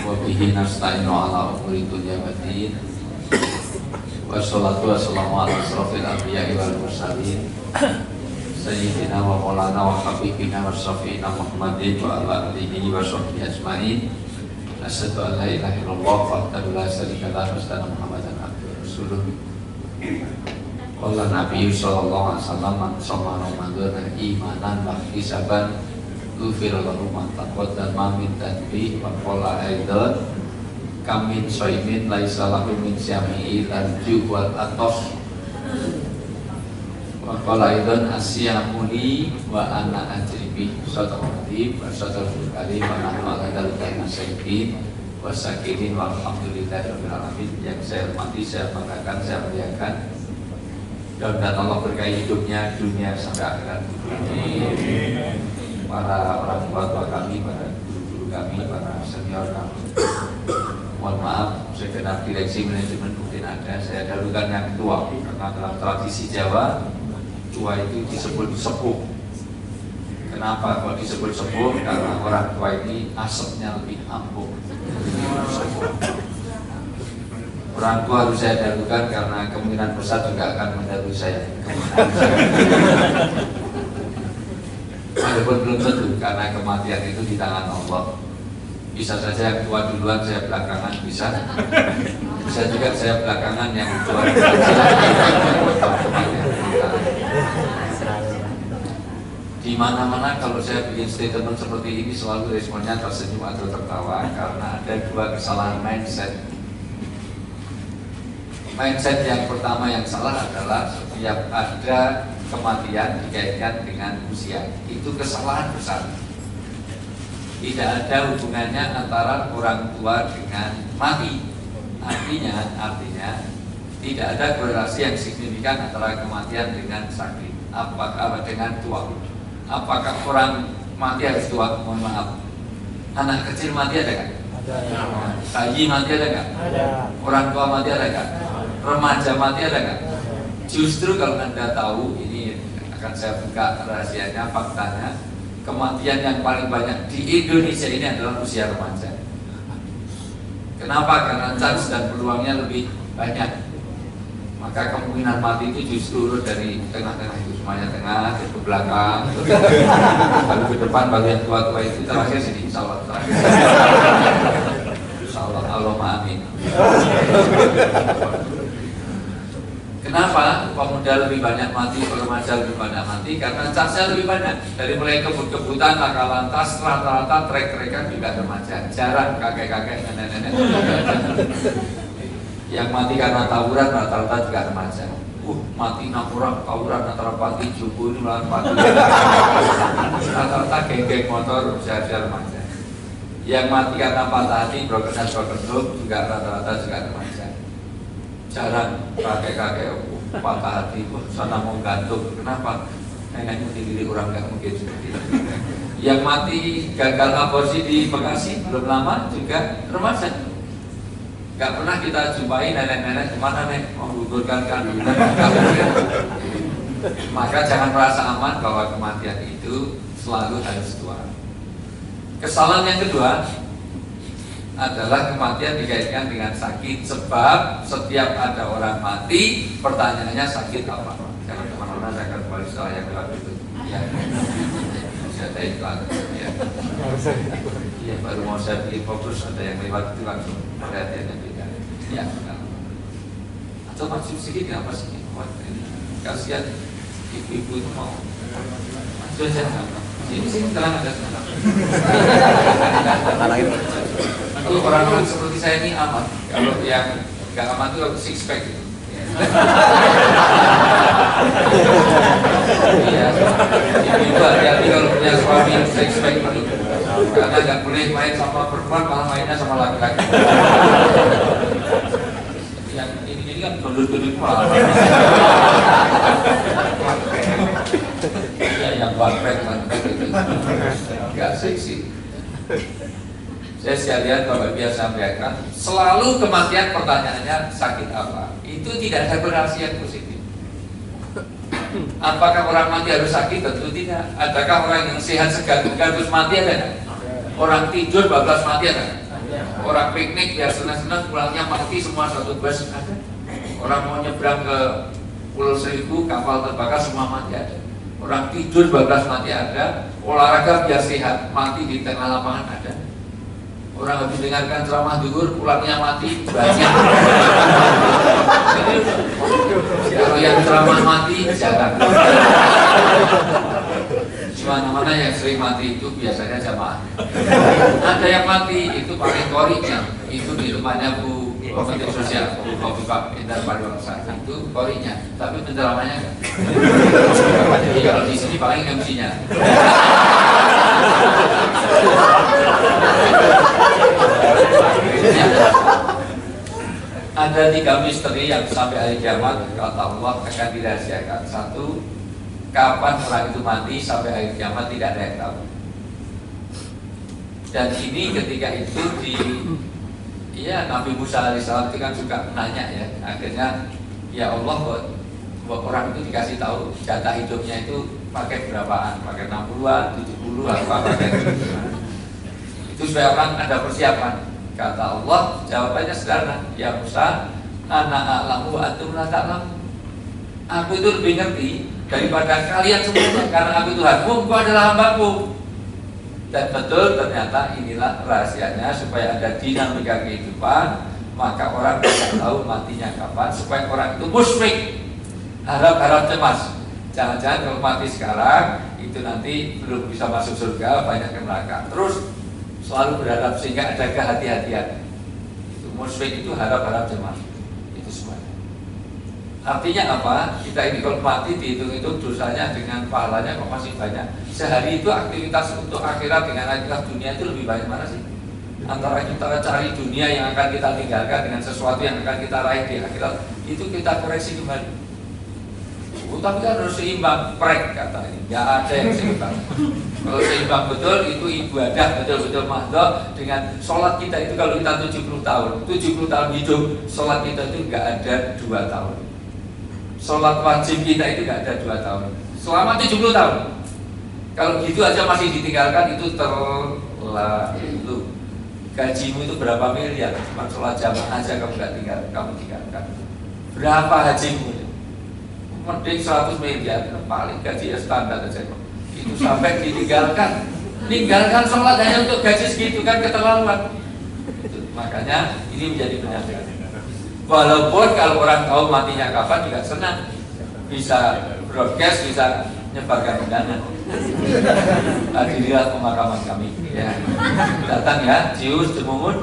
Wabihi nasta'inu ala umuri dunya waddin. Wassalatu wassalamu ala asrafil anbiya'i wal mursalin Sayyidina wa maulana wa habibina wa syafi'ina Muhammadin wa ala alihi wa sahbihi ajma'in. Asyhadu an la ilaha illallah wahdahu la syarika lahu wa asyhadu anna Muhammadan abduhu wa rasuluh. Qala Nabi sallallahu alaihi wasallam man shoma Ramadan imanan wa ihtisaban ghufira lahu ma taqaddama min dhanbihi wa qala aidan kam min shaimin laisa lahu min syami'i al-ju' wal atas wa qala aidan asyamuni wa ana ajribi sadaqati wa sadaqul karim wa nahnu ala dzalika masyaitin wa sakirin walhamdulillahi rabbil alamin. Yang saya hormati, saya banggakan, saya muliakan, dan Allah berkahi hidupnya dunia sampai akhirat. Para orang tua kami, para guru-guru kami, para senior kami, mohon maaf segenap direksi manajemen mungkin ada. Saya dahulukan yang tua karena dalam tradisi Jawa tua itu disebut sepuh. Kenapa kok disebut sepuh? Karena orang tua ini asapnya lebih ampuh. Orang tua harus saya dahulukan karena kemungkinan besar juga akan mendahului saya. Walaupun belum tentu, karena kematian itu di tangan Allah. Bisa saja yang tua duluan, saya belakangan, bisa juga saya belakangan yang tua duluan. Di mana-mana kalau saya bikin statement seperti ini selalu responnya tersenyum atau tertawa karena ada dua kesalahan mindset. Mindset yang pertama yang salah adalah setiap ada kematian dikaitkan dengan usia. Itu kesalahan besar. Tidak ada hubungannya antara orang tua dengan mati. Artinya tidak ada korelasi yang signifikan antara kematian dengan sakit. Apakah dengan tua? Apakah orang mati harus tua? Mohon maaf. Anak kecil mati ada kan? Ada. Bayi mati ada kan? Ada. Orang tua mati ada kan? Remaja mati ada kan? Justru kalau Anda tahu, ini akan saya buka rahasianya, faktanya, kematian yang paling banyak di Indonesia ini adalah usia remaja. Kenapa? Karena chance dan peluangnya lebih banyak. Maka kemungkinan mati itu justru urut dari tengah-tengah itu, semuanya tengah, ke belakang, lalu ke depan, baru yang tua-tua itu terakhir sini, insya Allah. Insya Allah, Allahumma amin. Kenapa pemuda lebih banyak mati, remaja lebih banyak mati? Karena chance-nya lebih banyak. Dari mulai kebut-kebutan, laka lantas, rata-rata trek-trekan juga remaja. Jarang kakek-kakek, nenek-nenek. Yang mati karena tawuran rata-rata juga remaja. Mati orang tawuran antara pagi Jubu ini melawan pagi. Rata-rata geng-geng motor usia-usia remaja. Yang mati karena patah hati, broken juga rata-rata juga remaja. Jarang kakek-kakek patah hati, sana mau gantung. Kenapa? Neneknya diri orang nggak mungkin seperti itu. Yang mati gagal aborsi di Bekasi belum lama juga remaja. Gak pernah kita jumpai nenek-nenek kemana nek mau menggugurkan kandungan. Maka jangan merasa aman bahwa kematian itu selalu harus tua. Kesalahan yang kedua adalah kematian dikaitkan dengan sakit. Sebab setiap ada orang mati, pertanyaannya sakit apa? Jangan kemana-mana, saya akan kembali setelah yang lewat itu. Ya, saya ada iklan. Ya. Ya, baru mau saya pilih fokus, ada yang lewat itu langsung perhatiannya beda. Ya, atau maju sedikit kenapa sih? Kasihan ibu-ibu itu mau maju aja. Sini terang ada sebentar. Itu orang-orang seperti saya ini aman. Kalau yang nggak aman itu six pack gitu. Iya, ibu hati-hati kalau punya suami six pack itu. Karena nggak boleh main sama perempuan, malah mainnya sama laki-laki. Yang ini kan duduk-duduk malah. Ya, yang one-pack itu nggak seksi. Saya sekalian Bapak biasa sampaikan, selalu kematian pertanyaannya sakit apa? Itu tidak ada korelasi yang positif. Apakah orang mati harus sakit? Tentu tidak. Adakah orang yang sehat segar terus mati ada? Orang tidur bablas mati ada? Orang piknik biar senang-senang, pulangnya mati semua satu bus ada. Orang mau nyebrang ke Pulau Seribu, kapal terbakar semua mati ada. Orang tidur 12 mati ada. Olahraga biar sehat, mati di tengah lapangan ada. Orang habis dengarkan ceramah zuhur, pulangnya mati banyak. Kalau yang ceramah mati jangan. Mana-mana yang sering mati itu biasanya jamaah. Ada yang mati itu pakai korinya, itu di rumahnya Bu Menteri Sosial, Bu Khofifah Indar Pariwaksa, itu korinya, tapi penceramahnya enggak. Jadi kalau di sini paling MC-nya. Ada 3 misteri yang sampai hari kiamat kata Allah akan dirahasiakan. 1, kapan orang itu mati sampai hari kiamat tidak ada yang tahu. Dan ini ketika itu Nabi Musa alaihissalam itu kan suka nanya ya. Akhirnya ya Allah buat orang itu dikasih tahu data hidupnya itu pakai berapaan, pakai 60-an, 70-an, pakai itu supaya orang ada persiapan. Kata Allah, jawabannya sederhana, ya Musa, ana a'lamu wa antum la ta'lamun. Aku itu lebih ngerti daripada kalian semuanya, karena aku Tuhanmu, engkau adalah hambaku. Dan betul ternyata inilah rahasianya supaya ada dinamika kehidupan, maka orang bisa tahu matinya kapan, supaya orang itu musyrik, harap-harap cemas. Jangan-jangan kalau mati sekarang itu nanti belum bisa masuk surga, banyak yang neraka. Terus selalu berharap sehingga ada kehati-hatian. Itu musyrik itu harap-harap cemas. Itu semuanya. Artinya apa? Kita ini kalau mati dihitung-hitung dosanya dengan pahalanya kok masih banyak. Sehari itu aktivitas untuk akhirat dengan aktivitas dunia itu lebih banyak mana sih? Antara kita cari dunia yang akan kita tinggalkan dengan sesuatu yang akan kita raih di akhirat, itu kita koreksi kembali. Tapi kan harus seimbang, prek kata ini. Gak ada yang seimbang. Kalau seimbang betul itu ibadah betul-betul mahdoh dengan sholat kita itu. Kalau kita 70 tahun hidup, sholat kita itu gak ada 2 tahun. Sholat wajib kita itu gak ada 2 tahun selama 70 tahun. Kalau gitu aja masih ditinggalkan, itu terlalu. Gajimu itu berapa miliar, cuma sholat jamaah aja kamu tinggalkan. Berapa hajimu? Mending 100 miliar, paling gaji ya standar aja kok. Itu sampai ditinggalkan. Tinggalkan sholat hanya untuk gaji segitu kan keterlaluan. Itu, makanya ini menjadi penyakit. Walaupun kalau orang tahu matinya kapan juga senang, bisa broadcast, bisa nyebarkan undangan. Hadirilah pemakaman kami. Ya. Datang ya, Cius, Cemungut,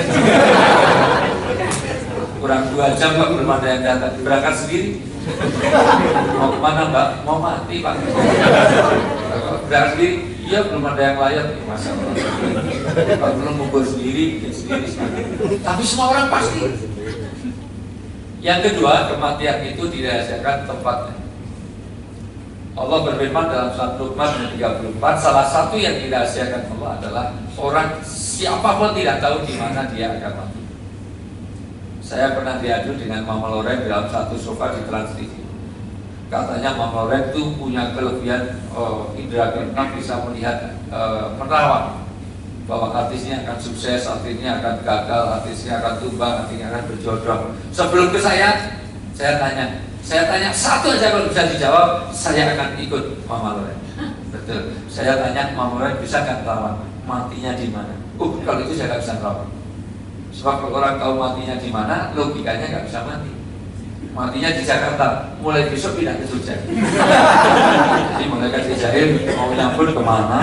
kurang 2 jam kok belum ada yang datang. Berangkat sendiri. Mau kemana Mbak? Mau mati Pak. Berangkat sendiri. Iya belum ada yang layak. Masa Allah. Belum ngumpul sendiri, bikin sendiri. Tapi semua orang pasti. Yang kedua, kematian itu dirahasiakan tempatnya. Allah berfirman dalam surat Luqman 34, salah satu yang dirahasiakan Allah adalah orang siapapun tidak tahu di mana dia akan mati. Saya pernah diadu dengan Mama Loren dalam satu sofa di Trans TV. Katanya Mama Loren itu punya kelebihan indera keenam, bisa melihat menerawang bahwa artisnya akan sukses, artisnya akan gagal, artisnya akan tumbang, artisnya akan berjodoh. Sebelum ke saya tanya satu aja, kalau bisa dijawab saya akan ikut Mama Loren. Betul. Saya tanya Mama Loren, bisa nggak menerawang matinya di mana? Kalau itu saya nggak bisa menerawang. Sebab kalau orang tahu matinya di mana, logikanya nggak bisa mati. Matinya di Jakarta, mulai besok pindah ke Jogja. Jadi malaikat Israel mau nyampur kemana?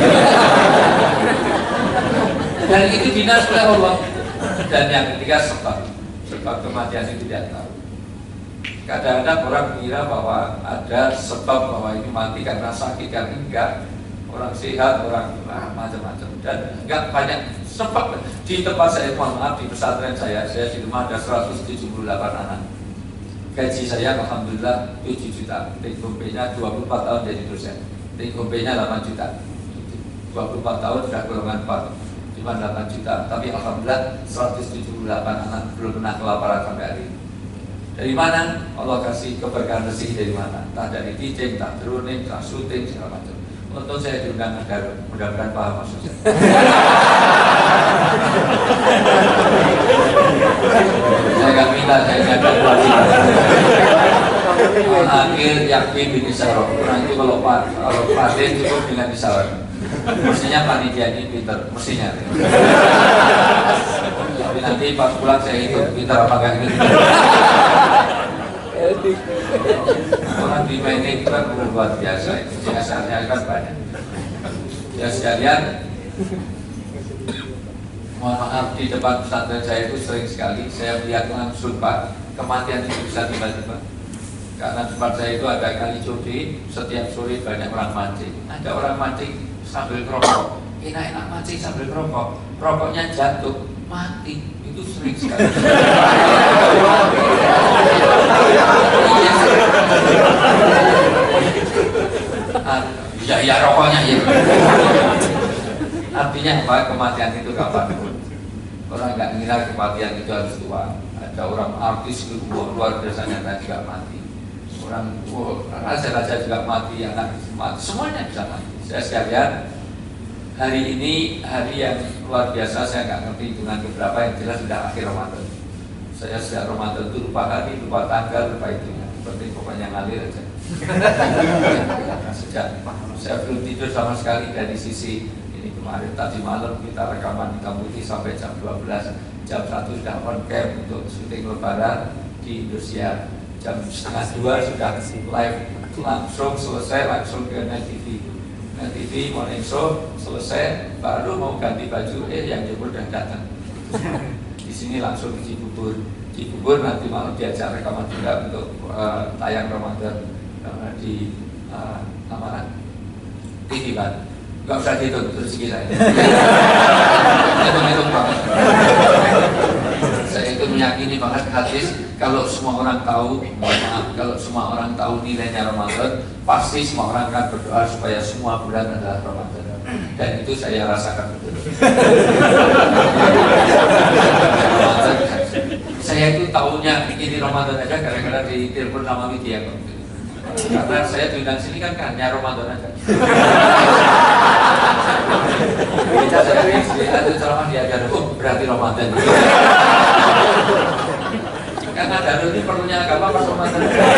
Dan itu dinas oleh Allah. Dan yang ketiga sebab kematian itu tidak tahu. Kadang-kadang orang mengira bahwa ada sebab bahwa ini mati karena sakit, karena enggak. Orang sehat, orang macam-macam, dan enggak banyak sebab. Di tempat saya, mohon maaf, di pesantren saya di rumah ada 178 anak. Gaji saya alhamdulillah 7 juta. Take home pay-nya 24 tahun jadi dosen. Take home pay-nya 8 juta. 24 tahun sudah golongan 4, cuma 8 juta. Tapi alhamdulillah 178 anak belum pernah kelaparan sampai hari ini. Dari mana? Allah kasih keberkahan rezeki dari mana? Tak dari teaching, tak training, tak syuting, segala macam. Untuk saya diundang agar mudah-mudahan paham maksudnya. Raden cukup dengan isyarat. Mestinya panitia ini pinter, mestinya. Tapi nanti pas pulang saya ikut pinter apa enggak gitu. Orang di ini kan luar biasa, biasanya kan banyak. Ya sekalian, mohon maaf di depan pesantren saya itu sering sekali saya melihat langsung Pak, kematian itu bisa tiba-tiba. Karena tempat saya itu ada kali Cudi, setiap sore banyak orang mancing. Ada orang mancing sambil ngerokok, enak-enak mancing sambil ngerokok, rokoknya jatuh, mati. Itu sering sekali. Ya rokoknya ya. Artinya apa? Kematian itu kapanpun. Orang nggak ngira kematian itu harus tua. Ada orang artis itu luar biasa nyata juga mati. Orang raja-raja juga mati, anak mati, semuanya bisa mati. Saya sekalian, hari ini hari yang luar biasa. Saya nggak ngerti hitungan beberapa, yang jelas sudah akhir Ramadan. Saya sejak Ramadan itu lupa hari, lupa tanggal, lupa hitungan. Penting pokoknya ngalir aja. Sejak saya belum tidur sama sekali dari sisi ini. Kemarin tadi malam kita rekaman di Kampung ini sampai jam 12, jam 1 sudah on cam untuk syuting Lebaran di Indonesia. Jam setengah 2 sudah live langsung selesai, langsung ke Net TV. Net TV morning show selesai, baru mau ganti baju, yang jemput udah datang. Di sini langsung di Cibubur nanti malam diajak rekaman juga untuk tayang Ramadan di mana? TV kan. Gak usah dihitung rezeki saya. Hitung banget. Saya itu meyakini banget hadis, kalau semua orang tahu, maaf, kalau semua orang tahu nilainya Ramadan, pasti semua orang akan berdoa supaya semua bulan adalah Ramadan. Dan itu saya rasakan betul. Saya itu tahunya ini Ramadan aja gara-gara di telepon sama media. Karena saya diundang sini kan hanya Ramadan aja. Saya ceramah diajar, berarti Ramadan. Karena Darul ini perlunya agama pas Ramadan.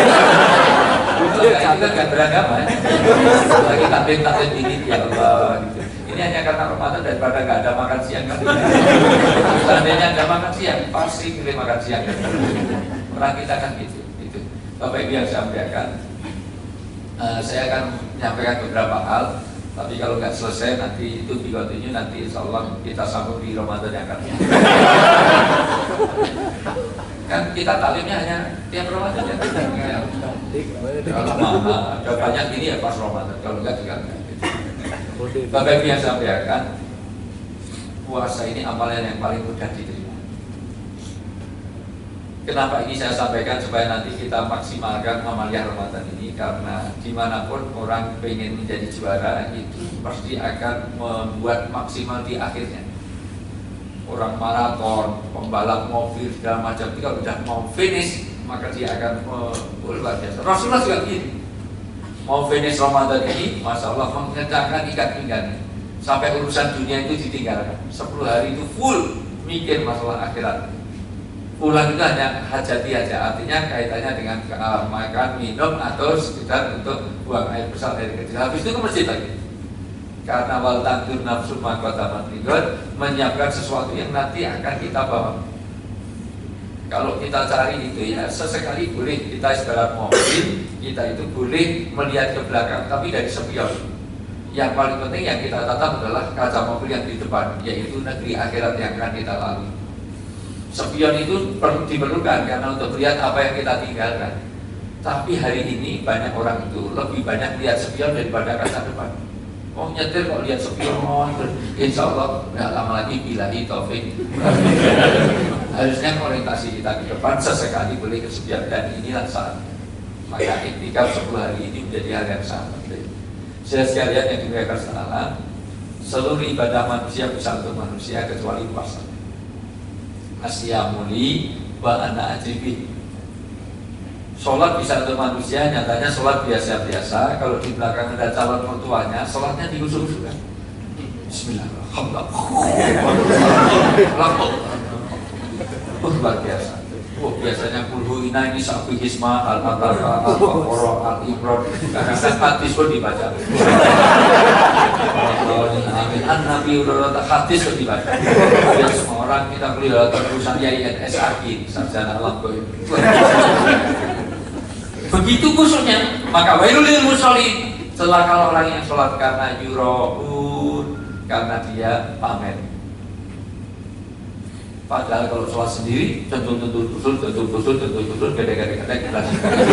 Kita nggak beragama ya. Lagi taklim ini ya Allah. Ini hanya karena Ramadan daripada nggak ada makan siang kan. Seandainya ada makan siang, pasti pilih makan siang. Orang kita kan gitu. Bapak Ibu yang saya sampaikan, saya akan menyampaikan beberapa hal. Tapi kalau nggak selesai nanti itu continue, nanti insya Allah kita sambung di Ramadan yang akan datang. Kan kita taklimnya hanya tiap Ramadan ya. Kalau mana ada banyak ini ya pas Ramadan, kalau enggak juga enggak. Bapak Ibu yang saya sampaikan, puasa ini amalan yang paling mudah diterima. Kenapa ini saya sampaikan? Supaya nanti kita maksimalkan amaliyah Ramadan ini. Karena dimanapun orang pengen menjadi juara, itu pasti akan membuat maksimal di akhirnya. Orang maraton, pembalap mobil, segala macam, kalau sudah mau finish, maka dia akan luar biasa. Rasulullah juga begini, mau finish Ramadan ini, Masya Allah mengencangkan ikat pinggang sampai urusan dunia itu ditinggalkan. 10 hari itu full mikir masalah akhirat. Pulang itu hanya hajati aja, artinya kaitannya dengan makan, minum, atau sekedar untuk buang air besar dari kecil. Habis itu ke masjid lagi. Karena wal tantur nafsu maqatamat ridwan, menyiapkan sesuatu yang nanti akan kita bawa. Kalau kita cari itu ya sesekali boleh, kita ibarat mobil, kita itu boleh melihat ke belakang, tapi dari spion. Yang paling penting yang kita tatap adalah kaca mobil yang di depan, yaitu negeri akhirat yang akan kita lalui. Spion itu perlu diperlukan karena untuk melihat apa yang kita tinggalkan. Tapi hari ini banyak orang itu lebih banyak lihat spion daripada kaca depan. Oh nyetir kok lihat spion, insya Allah nggak lama lagi bilahi taufik. Harusnya orientasi kita ke depan, sesekali boleh ke spion, dan inilah saat. Maka iktikaf 10 hari ini menjadi hal yang sangat penting. Saya sekalian yang dimuliakan Allah, seluruh ibadah manusia bisa untuk manusia kecuali puasa. Asyamuli wa ana ajibi. Sholat bisa untuk manusia, nyatanya sholat biasa-biasa. Kalau di belakang ada calon mertuanya, sholatnya diusul-usulkan. Bismillahirrahmanirrahim. Luar biasa. Oh, biasanya kulhu ina ini sabi hisma al-fataka al-baqarah al-imran kadang-kadang hadis pun dibaca. Amin. An-Nabi udah hadis pun dibaca. Ya semua orang kita beliau terusan IAIN SRG sarjana alam goib. Begitu khususnya, maka wailul lil musholin, celaka orang yang sholat karena yuraun, karena dia pamer. Padahal kalau sholat sendiri, tentu gede-gede kelas.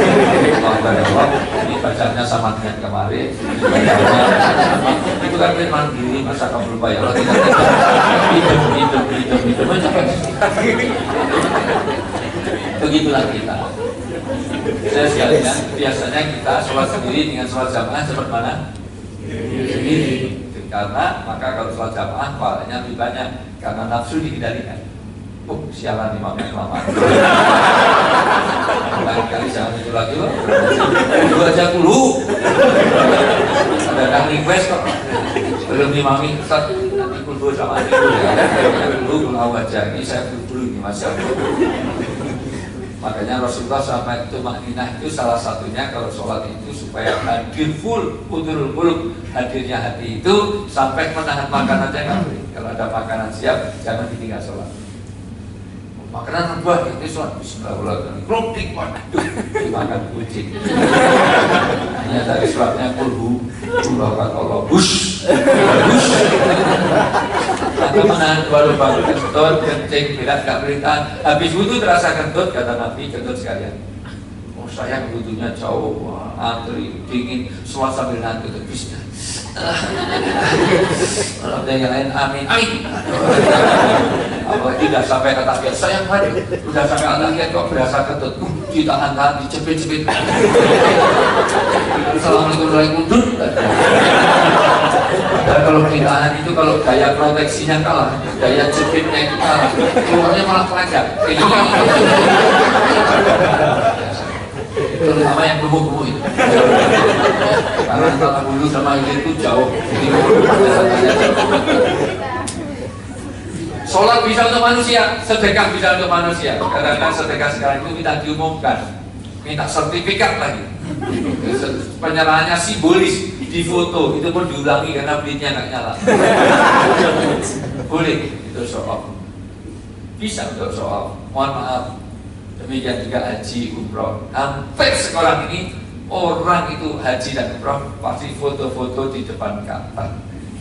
Ini bacanya sama dengan kemarin. Itu kan mandiri, masa kamu lupa ya? Hidup, begitulah kita. Saya sekalian, biasanya kita sholat sendiri dengan sholat jamaah seperti mana? Sendiri. Karena maka kalau sholat jamaah pahalanya lebih banyak karena nafsu dikendalikan. Sialan imamnya kelamaan. Lain kali jangan itu lagi loh. Itu aja dulu. Ada yang request kok. Belum imami Ustaz, nanti dulu sama adik dulu pulau aja. Ini saya dulu ini Mas. Makanya Rasulullah sampai tumakninah itu salah satunya kalau sholat itu supaya hadir full, hudurul qulub, hadirnya hati itu sampai menahan makanan aja nggak boleh. Kalau ada makanan siap jangan ditinggal sholat. Makanan buah itu sholat bismillahirrahmanirrahim. Krotik waduh dimakan kucing. Hanya dari sholatnya kulhu, Allah bush. Atau menahan dua lubang kentut, kencing, berat, gak perintah. Habis wudhu terasa kentut, kata Nabi, kentut sekalian. Oh sayang wudhunya jauh, antri, dingin, sholat sambil nanti habisnya. Kalau ada yang lain, amin, amin. Apalagi tidak sampai ke tahiyat, sayang waduh, udah sampai ke tahiyat kok berasa kentut, ditahan-tahan, dicepit-cepit. Assalamualaikum warahmatullahi wabarakatuh. Dan kalau ditahan itu kalau daya proteksinya kalah, daya jepitnya itu kalah, keluarnya malah pelajar. Terutama yang gemuk-gemuk itu. Karena antara bulu sama hilir itu jauh. Sholat bisa untuk manusia, sedekah bisa untuk manusia. Kadang-kadang sedekah sekarang itu minta diumumkan, minta sertifikat lagi. Penyerahannya simbolis, di foto, itu pun diulangi karena beritnya nggak nyala. Boleh, itu soal. Bisa untuk soal. Mohon maaf. Demikian juga haji umroh. Hampir sekarang ini orang itu haji dan umroh pasti foto-foto di depan Ka'bah.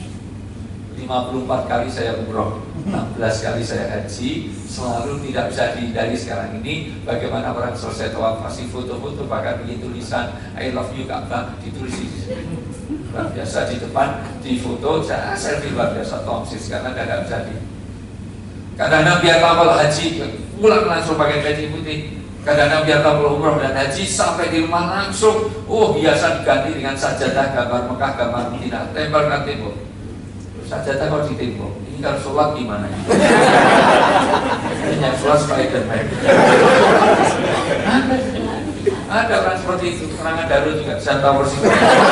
54 kali saya umroh, 16 kali saya haji, selalu tidak bisa dihindari sekarang ini. Bagaimana orang selesai tawaf pasti foto-foto, bahkan bikin tulisan I love you Ka'bah ditulis di luar biasa di depan, di foto, saya selfie luar biasa tongsis karena tidak bisa di. Kadang-kadang biar kalau haji pulang langsung pakai peci putih. Kadang-kadang biar kalau umroh dan haji sampai di rumah langsung, biasa diganti dengan sajadah gambar Mekah, gambar Madinah, tempelkan tembok. Sajadah kalau di tembok, ini kalau sholat gimana? Ini yang sholat Spiderman. Ada orang seperti itu, serangan Darul juga, saya tahu persis.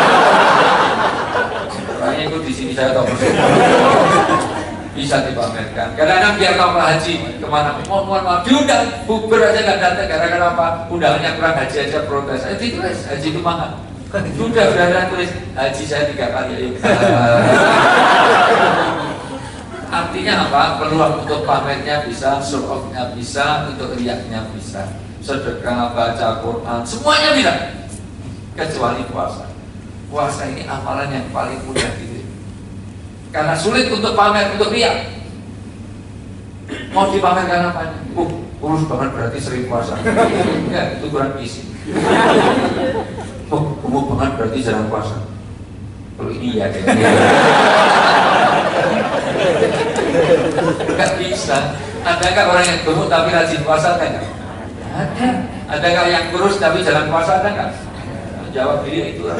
Orangnya itu di sini saya tahu persis. Bisa dipamerkan. Kadang-kadang biar tahu haji kemana, mohon maaf, diundang, bubar aja nggak datang, gara-gara apa? Undangannya kurang, haji aja protes. Ditulis, haji itu mahal. Sudah tulis, haji saya 3 kali, ayo. Artinya apa? Peluang untuk pamernya bisa, show-off-nya bisa, untuk riaknya bisa, sedekah, baca Quran, semuanya bisa, kecuali puasa. Puasa ini amalan yang paling mudah gitu. Karena sulit untuk pamer, untuk riak. Mau dipamerkan apanya? Kurus banget berarti sering puasa. Ya, itu kurang isi. Gemuk banget berarti jarang puasa. Kalau ini ya kayaknya. Gak bisa. Adakah orang yang gemuk tapi rajin puasa? Ada. Adakah yang kurus tapi jarang puasa? Ada nggak? Jawab diri itu.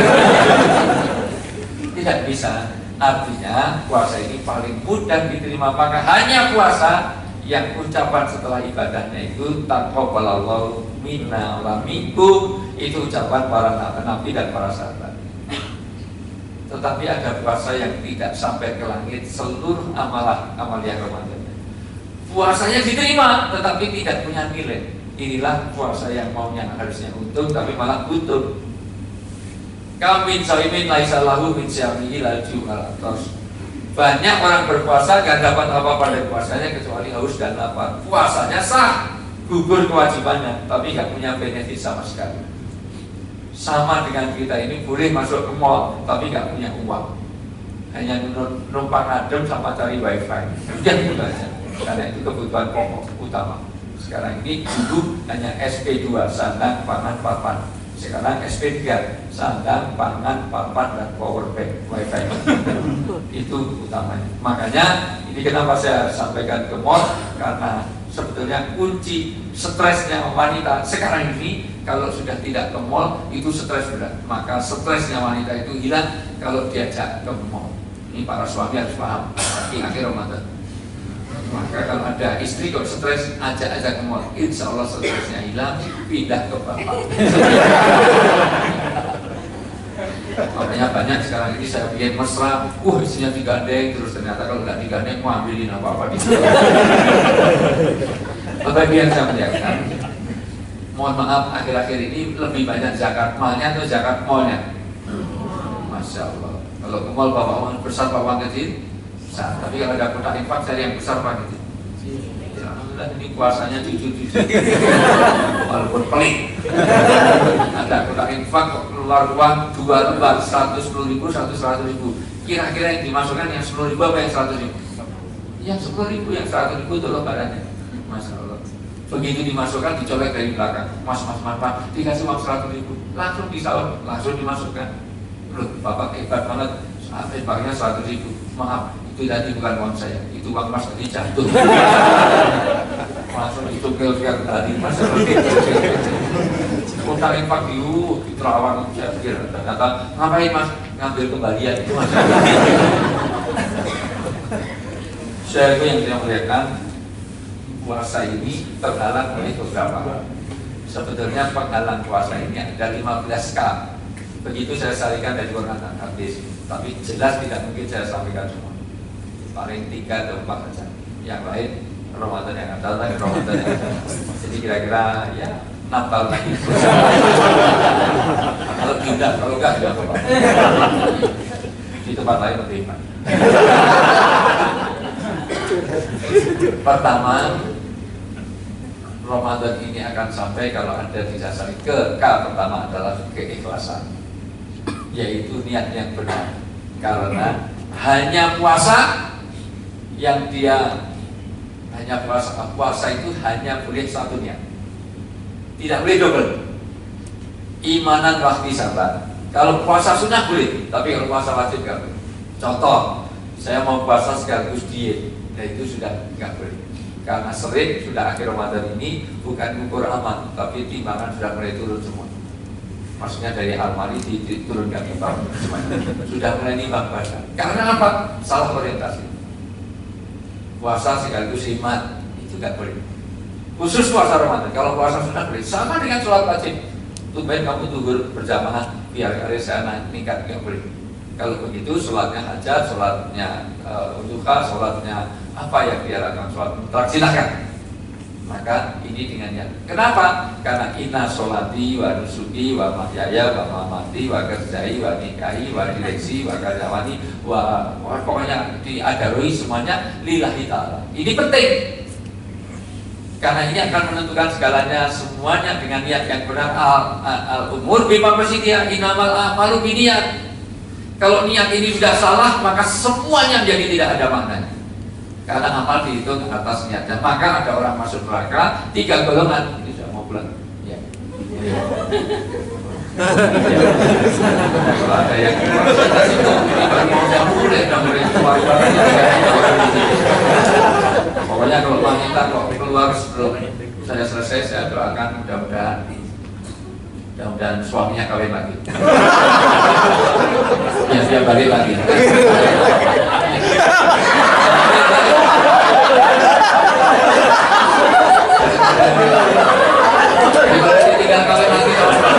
Tidak bisa. Artinya puasa ini paling mudah diterima. Maka hanya puasa yang ucapan setelah ibadahnya itu taqabbalallahu minna wa minkum, itu ucapan para nabi dan para sahabat. Tetapi ada puasa yang tidak sampai ke langit seluruh amalan Ramadan. puasanya diterima tetapi tidak punya nilai. Inilah puasa yang maunya harusnya untung tapi malah buntung. Kamin saimin laisa lahu min syamihi laju alatos. Banyak orang berpuasa gak dapat apa-apa dari puasanya kecuali haus dan lapar. Puasanya sah, gugur kewajibannya, tapi gak punya benefit sama sekali. Sama dengan kita ini boleh masuk ke mall tapi gak punya uang, hanya numpang adem sama cari wifi. Udah saja, karena itu kebutuhan pokok utama. Sekarang ini dulu hanya SP2, sandang, pangan, papan. Sekarang SP3, sandang, pangan, papan, dan power bank, wifi. Itu utamanya. Makanya ini kenapa saya sampaikan ke mall, karena sebetulnya kunci stresnya wanita sekarang ini kalau sudah tidak ke mall itu stres berat. Maka stresnya wanita itu hilang kalau diajak ke mall. Ini para suami harus paham di akhir Ramadan. Maka kalau ada istri kok stres, ajak-ajak ke mall, insya Allah stresnya hilang, pindah ke bapak. Makanya banyak sekarang ini saya bikin mesra, isinya digandeng, terus ternyata kalau nggak digandeng mau ambilin apa-apa di situ. Bagian saya menjaga. Mohon maaf, akhir-akhir ini lebih banyak zakat malnya atau zakat mallnya. Masya Allah. Kalau ke mall bawa uang besar, bawa uang kecil. Tapi kalau ada kotak infak saya yang besar Pak gitu. Alhamdulillah ini puasanya jujur-jujur. Walaupun pelik. Ada kotak infak kok keluar uang 2 lembar 110.000, 100.000. Kira-kira yang dimasukkan yang 10.000 apa yang 100.000? Yang 10.000, yang 100.000 itu lembarannya. Masya Allah. Begitu dimasukkan dicolek dari belakang. Mas, Pak, dikasih uang 100.000. Langsung disalur, langsung dimasukkan. Loh, Bapak hebat banget. Infaknya 100.000. Maaf. Itu tadi bukan uang saya, itu uang mas tadi jatuh. Langsung itu kira tadi mas kotak infak di Terawang, saya pikir ternyata ngapain mas ngambil kembalian itu mas. Saya itu yang saya melihatkan puasa ini terhalang oleh beberapa hal. Sebetulnya penghalang puasa ini ada 15K. Begitu saya sarikan dari Quran dan hadis, tapi jelas tidak mungkin saya sampaikan semua. Paling 3 atau 4 saja. Yang lain Ramadan yang akan datang, Ramadan yang akan. Jadi kira-kira ya 6 tahun lagi. Kalau tidak, kalau enggak apa-apa. Di tempat lain lebih hebat. Pertama, Ramadan ini akan sampai kalau ada didasari K pertama adalah keikhlasan, yaitu niat yang benar. Karena hanya puasa yang dia hanya puasa itu hanya boleh satu niat, tidak boleh double. Imanan waktu sabar. Kalau puasa sunnah boleh, tapi kalau puasa wajib nggak boleh. Contoh, saya mau puasa sekaligus diet, itu sudah nggak boleh. Karena sering sudah akhir Ramadan ini bukan ukur aman, tapi timbangan sudah mulai turun semua. Maksudnya dari almari diturunkan ke bawah, sudah mulai nimbang badan. Karena apa? Salah orientasi. Puasa sekaligus iman itu nggak boleh. Khusus puasa Ramadan. Kalau puasa sunnah boleh. Sama dengan sholat wajib. Tumben kamu tunggu berjamaah biar kali saya meningkat, nggak boleh. Kalau begitu sholatnya hajat, sholatnya duha, sholatnya apa yang dia lakukan, sholat mutlak silakan. Maka ini dengan niat. Kenapa? Karena inna sholati wa nusuki wa mahyaya wa mamati wa kerjai wa nikahi wa direksi wa karyawani wa pokoknya diadarui semuanya lillahi ta'ala. Ini penting. Karena ini akan menentukan segalanya, semuanya dengan niat yang benar. Al-umur bima maqsadiha innamal a'malu binniyat. Kalau niat ini sudah salah, maka semuanya jadi tidak ada maknanya. Karena amal dihitung atas niatnya. Maka ada orang masuk neraka 3 golongan. Ini sudah mau pulang. Ya. Kalau ada yang kita situ, ini baru mau mulai pokoknya kalau wanita kok keluar sebelum saya selesai, saya doakan mudah-mudahan suaminya kawin lagi. Ya dia balik lagi. Tinggal kawin lagi.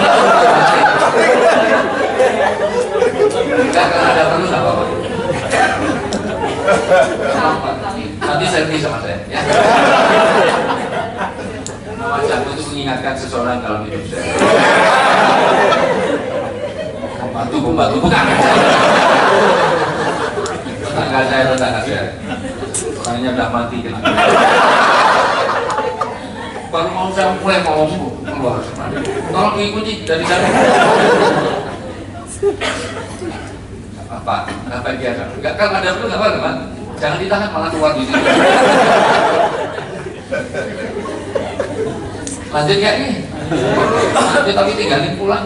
Kalau ada perlu apa-apa. Nanti servis sama saya. saya ya. Wajarku untuk mengingatkan seseorang dalam hidup saya. Pembantu bukan tetangga saya orangnya udah mati kena. Baru mau saya mulai mau keluar, tolong ikuti dari sana. Apa biasa? Enggak, kalau ada perlu nggak apa-apa, jangan ditahan malah keluar di sini. Lanjut ya nih, lanjut tapi tinggalin pulang.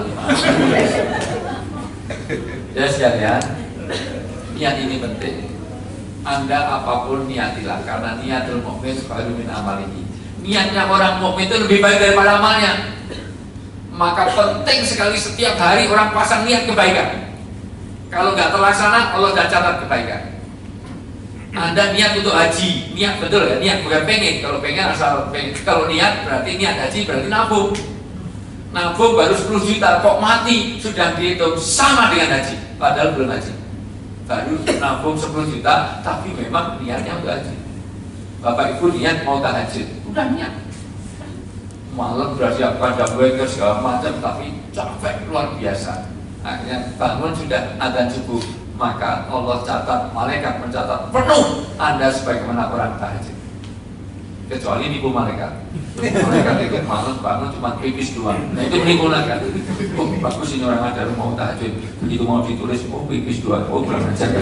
Ya sekalian, niat ini penting. Anda apapun niatilah, karena niatul mukmin khairum min amalihi. Niatnya orang mukmin itu lebih baik daripada amalnya. Maka penting sekali setiap hari orang pasang niat kebaikan. Kalau nggak terlaksana, Allah nggak catat kebaikan. Anda niat untuk haji, niat betul ya, niat bukan pengen. Kalau pengen asal pengen. Kalau niat berarti niat haji berarti nabung. Nabung baru 10 juta, kok mati sudah dihitung sama dengan haji, padahal belum haji. Baru nabung 10 juta, tapi memang niatnya untuk haji. Bapak Ibu niat mau tahajud, udah niat. Malam sudah siapkan jambu segala macam, tapi capek luar biasa. Akhirnya bangun sudah adzan subuh, maka Allah catat, malaikat mencatat penuh Anda sebagaimana orang tahajud. Kecuali nipu malaikat. Malaikat itu malam bangun cuma pipis doang. Nah itu menipukan. Oh bagus ini orang ada mau tahajud. Begitu mau ditulis, oh pipis doang. Oh kurang ajar.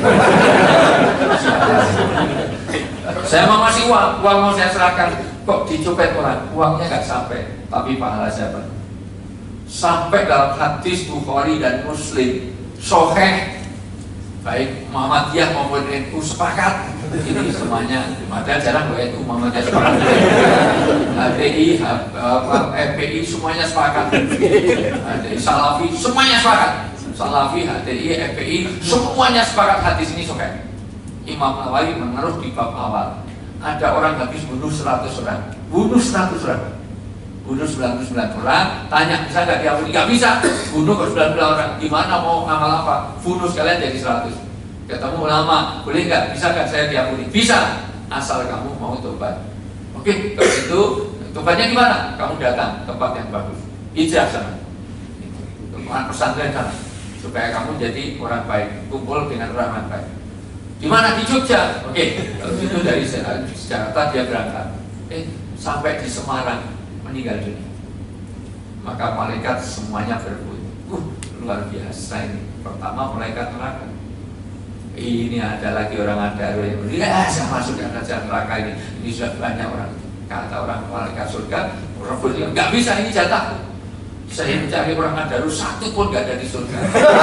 Saya mau masih uang mau saya serahkan. Kok dicopet orang? Uangnya nggak sampai, tapi pahala siapa? Sampai dalam hadis Bukhari dan Muslim, Sahih, baik Muhammadiyah maupun NU sepakat. Ini semuanya, ada jarang loh NU Muhammadiyah sepakat. HTI, FPI semuanya sepakat. HTI, Salafi semuanya sepakat. Salafi, HTI, FPI semuanya sepakat hadis ini sahih. Imam Nawawi menaruh di bab awal. Ada orang habis bunuh 100 orang, bunuh 100 orang, bunuh 99 orang. Tanya bisa nggak diampuni? Nggak bisa. Bunuh ke 99 orang. Gimana mau ngamal apa? Bunuh sekalian jadi 100. Ketemu ulama, boleh nggak? Bisa nggak saya diampuni? Bisa, asal kamu mau tobat. Oke, kalau itu tobatnya gimana? Kamu datang tempat yang bagus, hijrah sana, tempat pesantren sana, supaya kamu jadi orang baik, kumpul dengan orang baik. Di mana? Di Jogja. Oke, kalau itu dari Jakarta dia berangkat. Sampai di Semarang meninggal dunia. Maka malaikat semuanya berebut. Luar biasa ini. Pertama malaikat neraka. Ini ada lagi orang Adaru yang bilang, saya masukkan saja neraka ini. Ini sudah banyak orang. Kata orang malaikat surga, rebut dia. Nggak bisa, ini jatahku. Saya mencari orang Adaru, satu pun nggak ada di surga.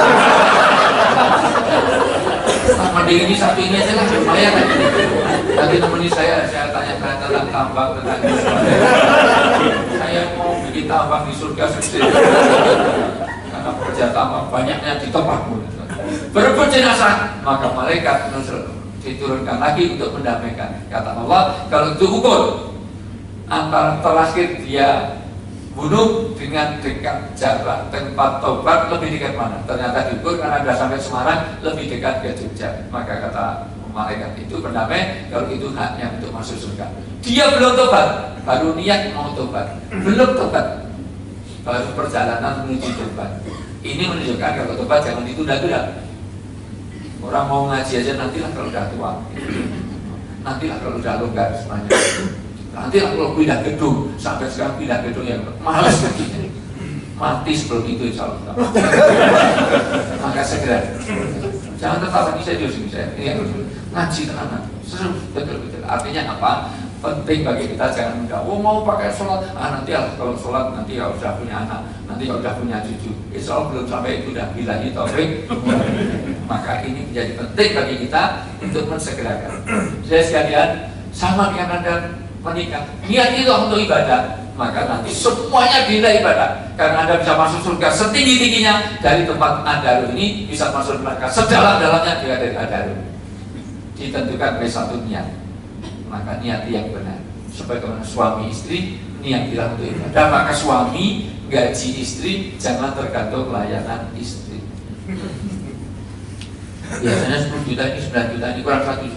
Mending ini satu ini aja lah, lumayan. Nanti temani saya tanya tentang tambang, tentang saya mau bikin tambang di surga sukses. Karena pekerja tambang banyaknya di tempatmu. Berebut jenazah, maka malaikat diturunkan lagi untuk mendamaikan. Kata Allah, kalau itu ukur antara terakhir dia bunuh dengan dekat jarak tempat tobat lebih dekat mana? Ternyata diukur karena sudah sampai Semarang lebih dekat ke Jogja. Maka kata malaikat itu berdamai, kalau itu haknya untuk masuk surga. Dia belum tobat, baru niat mau tobat, belum tobat, baru perjalanan menuju tobat. Ini menunjukkan kalau tobat jangan ditunda-tunda. Orang mau ngaji aja nantilah kalau udah tua, nantilah kalau udah longgar semuanya. Nanti kalau pindah gedung, sampai sekarang pindah gedung yang malas begini, mati sebelum itu insya Allah. Maka segera, jangan tertawa ini serius ini saya. Ini ngaji tenan, seru betul. Artinya apa? Penting bagi kita jangan mudah. Oh mau pakai sholat, nanti kalau sholat nanti ya udah punya anak, nanti ya udah punya cucu. Insya Allah belum sampai itu udah bilahi taufik. Maka ini menjadi penting bagi kita untuk mensegerakan. Saya sekalian sama dengan Anda menikah, niat itu untuk ibadah, maka nanti semuanya dinilai ibadah. Karena Anda bisa masuk surga setinggi-tingginya dari tempat Adaru ini, bisa masuk neraka sedalam-dalamnya juga dari Adaru. Ditentukan oleh satu niat. Maka niat yang benar. Sebagaimana suami istri niatilah untuk ibadah, maka suami gaji istri jangan tergantung layanan istri. Biasanya 10 juta ini, 9 juta ini, kurang 1 juta.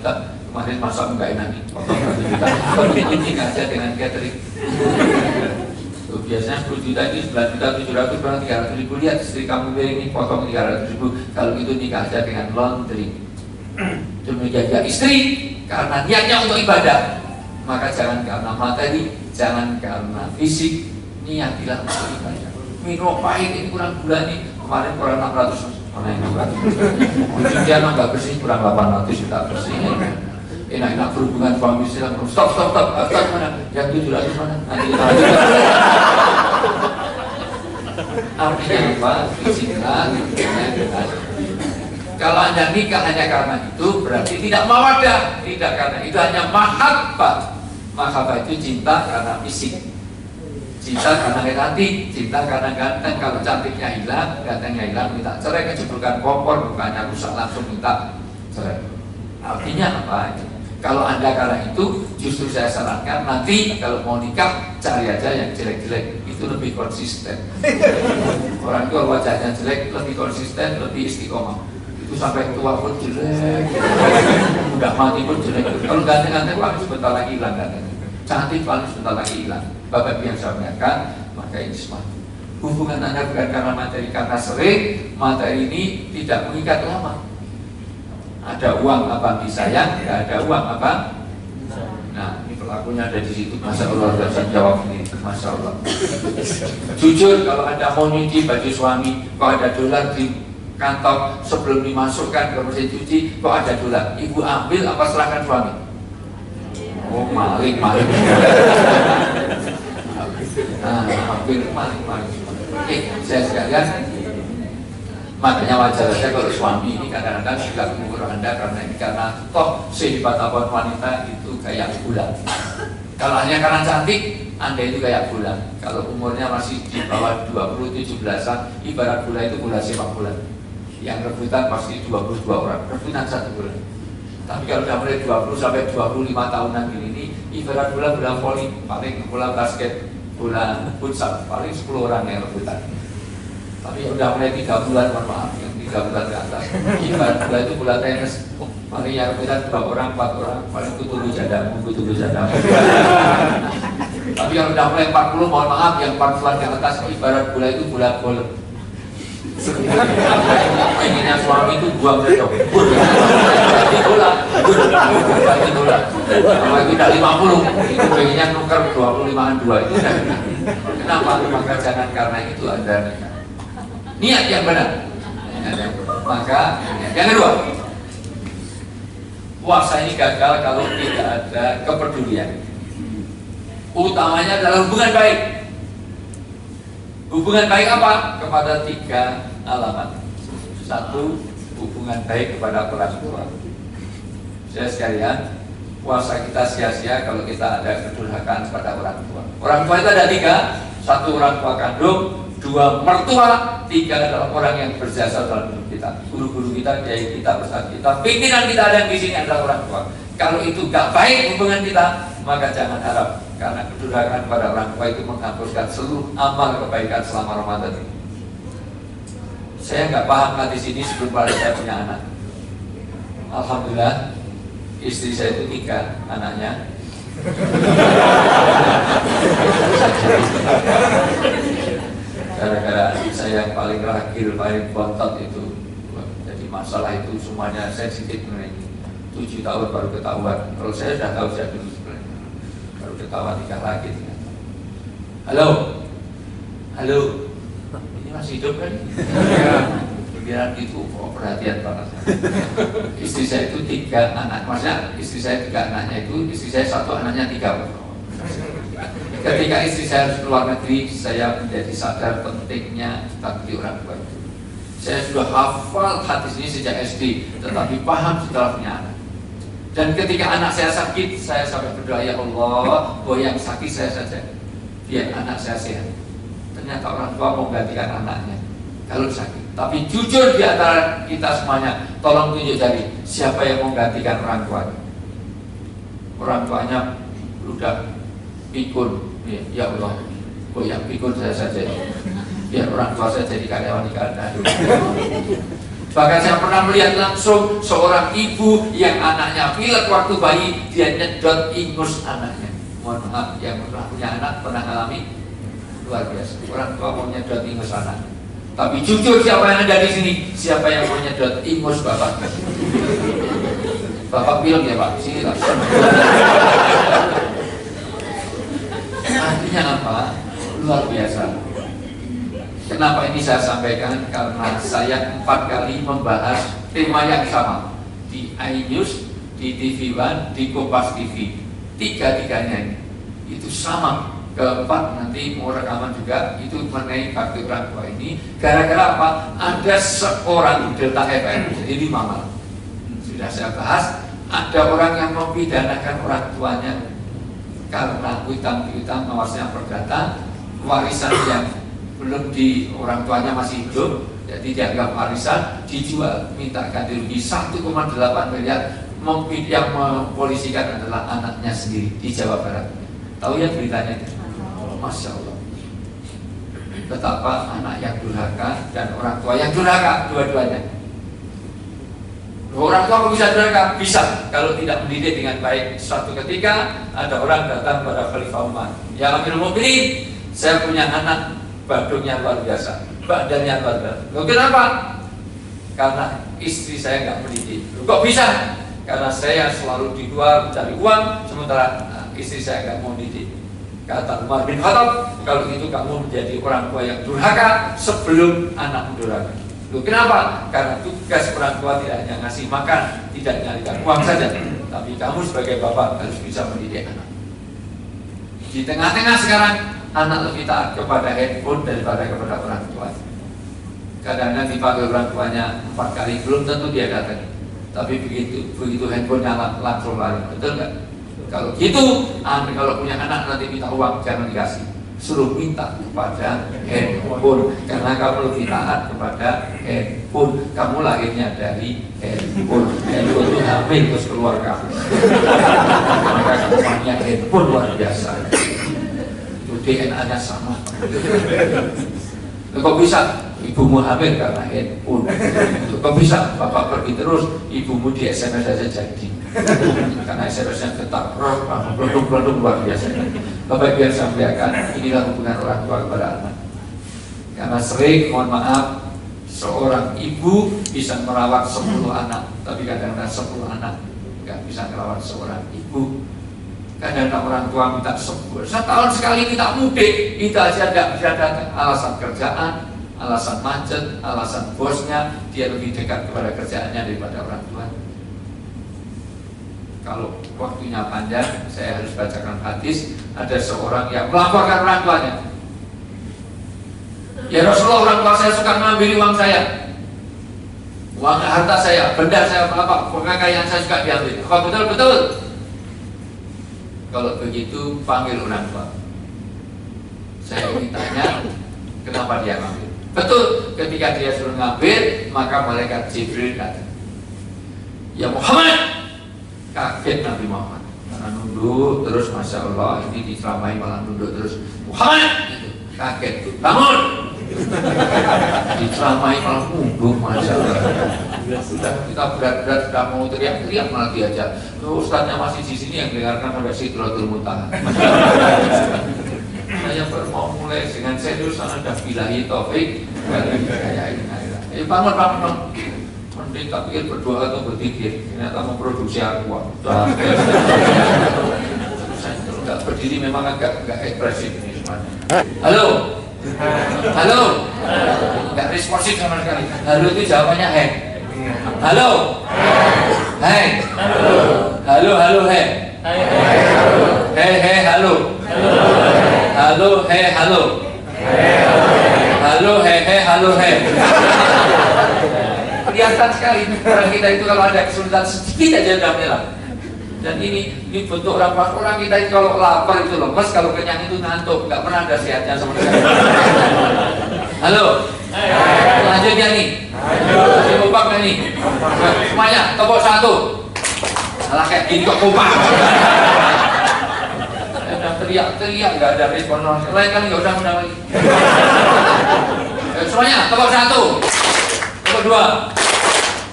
Kemarin masak nggak enak nih, potong 1 juta. Kalau itu nikah aja dengan catering. Biasanya 10 juta itu 9 juta 700 kurang 300 ribu. Lihat istri kamu ini potong 300 ribu. Kalau itu nikah aja dengan laundry. Demi jaga istri karena niatnya untuk ibadah. Maka jangan karena materi, jangan karena fisik, niatilah untuk ibadah. Minum pahit ini kurang gula nih, kemarin kurang 600. Mana yang bukan? Ujian nggak bersih kurang 800 juta bersih. Enak-enak berhubungan suami istri, stop mana? Yang 700 mana? Nanti kita lanjutkan. Artinya apa? Bismillah. Kalau Anda nikah hanya karena itu berarti tidak mawaddah, tidak karena itu hanya mahabbah. Mahabbah itu cinta karena fisik. Cinta karena cantik, cinta karena ganteng. Kalau cantiknya hilang, gantengnya hilang, minta cerai, kejeblokan kompor, bukannya rusak langsung minta cerai. Artinya apa? Kalau Anda karena itu, justru saya sarankan nanti kalau mau nikah cari aja yang jelek-jelek, itu lebih konsisten. Orang tua wajahnya jelek, lebih konsisten, lebih istiqomah. Itu sampai tua pun jelek, udah mati pun jelek. Kalau ganteng-ganteng paling sebentar lagi hilang ganteng. Cantik paling sebentar lagi hilang. Bapak yang saya muliakan, maka ini semua hubungan Anda bukan karena materi, karena sering materi ini tidak mengikat lama. Ada uang apa disayang, nggak ada uang apa. Nah, ini pelakunya ada di situ. Masya Allah, saya jawab ini. Masya Allah. Jujur, kalau Anda mau nyuci baju suami, kalau ada dolar di kantong sebelum dimasukkan ke mesin cuci, kok ada dolar, ibu ambil apa serahkan suami? Oh, maling. Nah, hampir maling. Oke, saya sekalian. Makanya wajar saja kalau suami ini kadang-kadang juga mengukur Anda karena toh sifat wanita itu kayak bulan. Kalau hanya karena cantik, Anda itu kayak bulan. Kalau umurnya masih di bawah 20, 17-an, ibarat bola itu bola sepak bola. Yang rebutan pasti 22 orang, rebutan 1 bulan. Tapi kalau sudah mulai 20 sampai 25 tahunan ini ibarat bola voli, paling bola basket, bola futsal, paling 10 orang yang rebutan. Tapi udah mulai 3 bulan, mohon maaf, yang 3 bulan ke atas, ibarat bola itu bola tenis, paling yang rebutan 2 orang, 4 orang, paling itu tunggu jadamu. Tapi yang udah mulai 40, mohon maaf, yang 40-an ke atas, ibarat bola itu bola gol. Pengennya suami itu buang saja, ganti bola. Kalau tidak 50, itu pengennya nuker 25-an 2 itu. Kenapa? Maka jangan karena itu Anda niat yang benar. Maka yang kedua, puasa ini gagal kalau tidak ada kepedulian. Utamanya adalah hubungan baik. Hubungan baik apa? Kepada 3 alamat. 1, hubungan baik kepada orang tua. Saya sekalian, puasa kita sia-sia kalau kita ada kedurhakaan kepada orang tua. Orang tua itu ada 3. 1 orang tua kandung, 2 mertua, 3 adalah orang yang berjasa dalam hidup kita. Guru-guru kita, kiai kita, ustaz kita, pimpinan kita ada yang di sini adalah orang tua. Kalau itu gak baik hubungan kita, maka jangan harap. Karena kedurhakaan pada orang tua itu menghapuskan seluruh amal kebaikan selama Ramadan ini. Saya nggak paham hadis ini sebelum pada saya punya anak. Alhamdulillah, istri saya itu 3 anaknya. Gara-gara saya yang paling ragil, paling bontot itu, jadi masalah itu semuanya sensitif mengenai 7 tahun baru ketahuan. Kalau saya sudah tahu saya dulu sebenarnya. Baru ketahuan nikah lagi. Halo, ini masih hidup kan? Ya, pikiran gitu, perhatian banget. Istri saya itu 3 anak, maksudnya istri saya 3 anaknya itu, istri saya 1 anaknya 3. Ketika istri saya harus keluar negeri, saya menjadi sadar pentingnya bakti orang tua. Saya sudah hafal hadis ini sejak SD, tetapi paham setelah punya anak. Dan ketika anak saya sakit, saya sampai berdoa, ya Allah, yang sakit saya saja, biar anak saya sehat. Ternyata orang tua mau gantikan anaknya kalau sakit. Tapi jujur di antara kita semuanya, tolong tunjuk jari, siapa yang mau gantikan orang tuanya? Orang tuanya udah pikun, ya Allah, yang pikun saya saja, biar orang tua saya jadi karyawan di kantor. Bahkan saya pernah melihat langsung seorang ibu yang anaknya pilek waktu bayi, dia nyedot ingus anaknya. Mohon maaf, yang pernah punya anak pernah alami, luar biasa. Orang tua mau nyedot ingus anak. Tapi jujur, siapa yang ada di sini? Siapa yang mau nyedot ingus bapak? Bapak bilang ya Pak, sini lah. Artinya apa? Luar biasa. Kenapa ini saya sampaikan? Karena saya 4 kali membahas tema yang sama di iNews, di TV One, di Kompas TV. Tiga-tiganya ini itu sama. Keempat nanti mau rekaman juga itu mengenai bakti orang tua ini. Gara-gara apa? Ada seorang Delta FM, jadi 5 malam. Sudah saya bahas. Ada orang yang mempidanakan orang tuanya karena hutang piutang, mawasnya perdata, warisan yang belum di orang tuanya masih hidup, jadi dianggap warisan, dijual, minta ganti rugi 1,8 miliar. Yang mempolisikan adalah anaknya sendiri di Jawa Barat. Tahu ya beritanya itu? Masya Allah. Betapa anak yang durhaka dan orang tua yang durhaka, dua-duanya. Orang tua kok bisa durhaka? Bisa, kalau tidak mendidik dengan baik. Suatu ketika ada orang datang pada Khalifah Umar, ya Amirul Mukminin, saya punya anak badungnya luar biasa, badannya luar biasa. Loh, kenapa? Karena istri saya nggak mendidik. Loh, kok bisa? Karena saya selalu di luar mencari uang, sementara istri saya nggak mau mendidik. Kata Umar bin Khattab, kalau itu kamu menjadi orang tua yang durhaka sebelum anak durhaka. Loh, kenapa? Karena tugas orang tua tidak hanya ngasih makan, tidak nyarikan uang saja, tapi kamu sebagai bapak harus bisa mendidik anak. Di tengah-tengah sekarang, anak lebih taat kepada handphone daripada kepada orang tua. Kadang-kadang dipanggil orang tuanya 4 kali, belum tentu dia datang. Tapi begitu handphonenya langsung lari, betul nggak? Kalau gitu, kalau punya anak nanti minta uang jangan dikasih, suruh minta kepada handphone, karena kamu lebih taat kepada handphone. Kamu lahirnya dari handphone. Handphone itu hamil terus keluar kamu. Maka kamu punya handphone luar biasa. DNA-nya sama. Kok bisa ibumu hamil karena handphone? Kok bisa bapak pergi terus, ibumu di SMS saja jadi? Karena SMS-nya tetap produk luar biasa. Bapak biar sampaikan, inilah hubungan orang tua kepada anak. Karena sering, mohon maaf, seorang ibu bisa merawat 10 anak, tapi kadang-kadang 10 anak nggak bisa merawat seorang ibu. Kadang-kadang orang tua minta sembuh, 1 tahun sekali minta mudik, itu aja tidak bisa datang. Alasan kerjaan, alasan macet, alasan bosnya, dia lebih dekat kepada kerjaannya daripada orang tua. Kalau waktunya panjang, saya harus bacakan hadis. Ada seorang yang melaporkan orang tuanya, ya Rasulullah, orang tua saya suka mengambil uang saya, uang harta saya, benda saya, apa kekayaan saya suka diambil. Apa betul? Kalau begitu panggil orang tua. Saya ingin tanya, kenapa dia ngambil? Betul, ketika dia suruh ngambil, maka malaikat Jibril datang. Ya Muhammad. Kaget Nabi Muhammad, karena nunduk terus, Masya Allah, ini diceramai malah nunduk terus. Muhammad, kaget, bangun. Diceramai malah nunduk, Masya Allah. Sudah kita berat-berat, sudah mau teriak-teriak malah diajak. Ustaznya masih di sini yang dengarkan sampai Sidratul Muntaha. Saya baru mau mulai dengan serius, ada bilahi taufik, kayak ini. Bangun. Mending tak pikir berdoa atau berzikir, ternyata memproduksi aqua. Kalau nggak berdiri memang agak ekspresif ini semuanya. Halo, nggak responsif sama sekali. Halo itu jawabannya heng. Halo, heng. Halo, heng. Hei, halo. Halo, hei, halo. Halo, hei, halo, hei. Kelihatan sekali orang kita itu kalau ada kesulitan sedikit aja udah merah. Dan ini bentuk orang kita itu kalau lapar itu lemes, kalau kenyang itu ngantuk, nggak pernah ada sehatnya sama sekali. Halo, lanjut ya nih, masih kompak ya nih, semuanya tepuk 1. Salah kayak gini kok kompak. Udah teriak-teriak nggak ada respon, lain kali nggak usah lagi. Semuanya tepuk 1. Tepuk 2.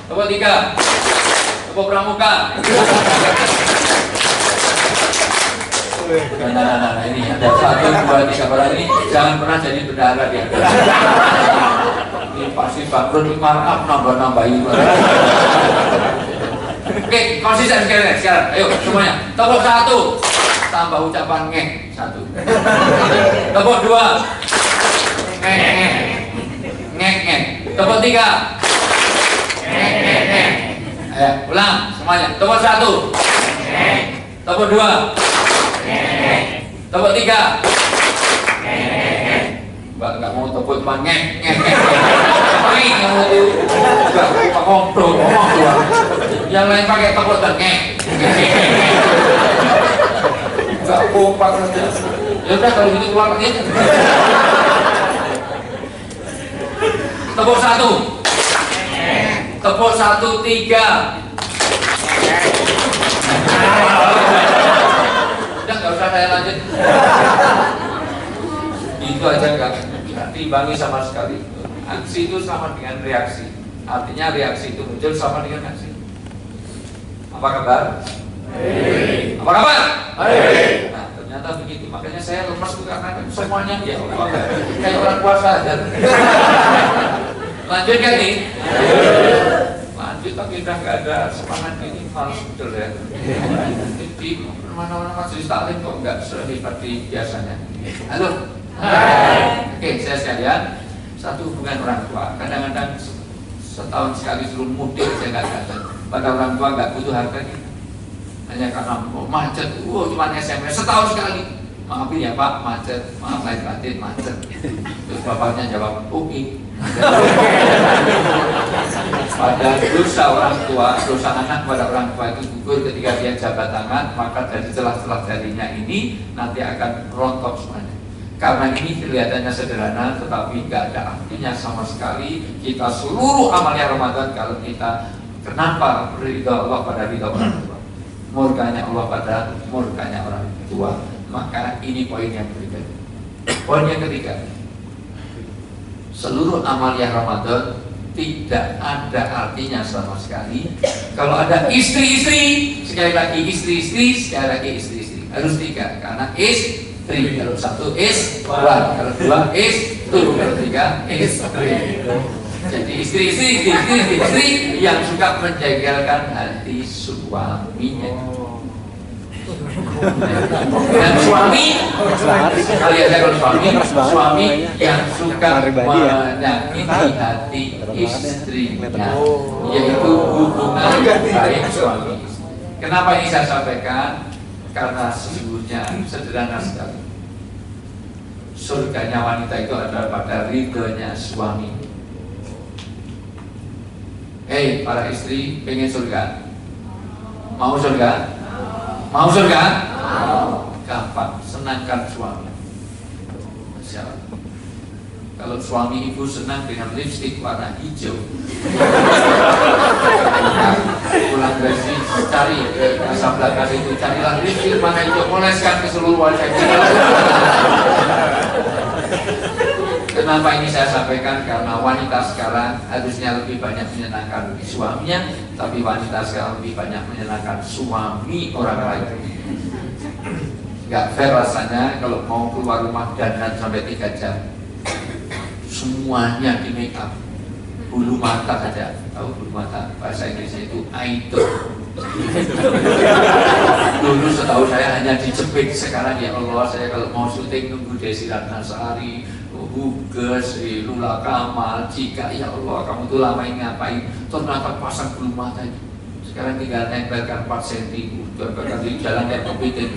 Tepuk 3. Tepuk pramuka. Nah, ini ada 1, 2, 3 orang ini jangan pernah jadi bendahara dia. Ini pasti bangkrut, markup nambah-nambahin. Oke, konsisten sekarang. Ayo semuanya. Tepuk 1. Tambah ucapan ngek 1. Tepuk 2. Ngek. Tepuk 3. Ayo, ulang semuanya. Tepuk 1. Tepuk 2. Tepuk 3. Mbak nggak mau tepuk cuma ngek. Paling kamu tuh nggak lupa ngobrol ngomong doang. Yang lain pakai tepuk dan ngek. Nggak kompak aja. Ya udah kalau gitu keluar lagi. Tepuk 1. Tepuk 1, 3. Udah nggak usah saya lanjut. Itu aja nggak timbangi sama sekali. Aksi itu sama dengan reaksi. Artinya reaksi itu muncul sama dengan aksi. Apa kabar? Apa kabar? Nah, ternyata begitu. Makanya saya lemas tuh karena semuanya ya Allah, kayak orang puasa aja. Lanjut kan nih? Lanjut tapi udah nggak ada semangat ini, malas betul ya. Di mana-mana majelis taklim kok nggak seperti biasanya. Halo. Oke, saya sekalian, satu hubungan orang tua. Kadang-kadang setahun sekali suruh mudik saya nggak datang. Pada orang tua nggak butuh harga kita. Hanya karena macet, cuma SMS setahun sekali. Maafin ya Pak, macet. Maaf lahir batin, macet. Terus bapaknya jawab, oke. Pada dosa orang tua, dosa anak pada orang tua itu gugur ketika dia jabat tangan, maka dari celah-celah jarinya ini nanti akan rontok semuanya. Karena ini kelihatannya sederhana, tetapi nggak ada artinya sama sekali. Kita seluruh amalnya Ramadan kalau kita kenapa ridha Allah pada ridha orang tua, murkanya Allah pada murkanya orang tua. Maka ini poin yang ketiga. Poin yang ketiga, seluruh amalnya Ramadan tidak ada artinya sama sekali kalau ada istri-istri, sekali lagi istri-istri, sekali lagi istri-istri. Harus 3 karena kalau 1 one, kalau 2 two, kalau 3 three. Jadi istri yang suka menjagalkan hati suaminya. Dan suami, kali aja kalau suami yang suka menyakiti hati istrinya, yaitu hubungan baik suami. Kenapa ini saya sampaikan? Karena sesungguhnya sederhana sekali. Surganya wanita itu adalah pada ridhonya suami. Hei para istri, pengen surga? Mau surga? Mau surga? Gampang, senangkan suami. Masya Allah. Kalau suami ibu senang dengan lipstik warna hijau, pulang dari cari ke Casablanca itu, carilah lipstik warna hijau, oleskan ke seluruh wajah kita. Kenapa ini saya sampaikan? Karena wanita sekarang harusnya lebih banyak menyenangkan suaminya, tapi wanita sekarang lebih banyak menyenangkan suami orang lain. Gak fair rasanya kalau mau keluar rumah dandan sampai 3 jam, semuanya di make up, bulu mata saja. Tahu bulu mata? Bahasa Inggrisnya itu eyedrop. Dulu setahu saya hanya dijepit, sekarang ya Allah, saya kalau mau syuting nunggu Desi Ratnasari, Huges, Lula Kamal, Cika, ya Allah kamu tuh lama ini ngapain? Ternyata pasang bulu mata itu. Sekarang tinggal nempelkan 4 cm, tempelkan di jalan kayak kepiting.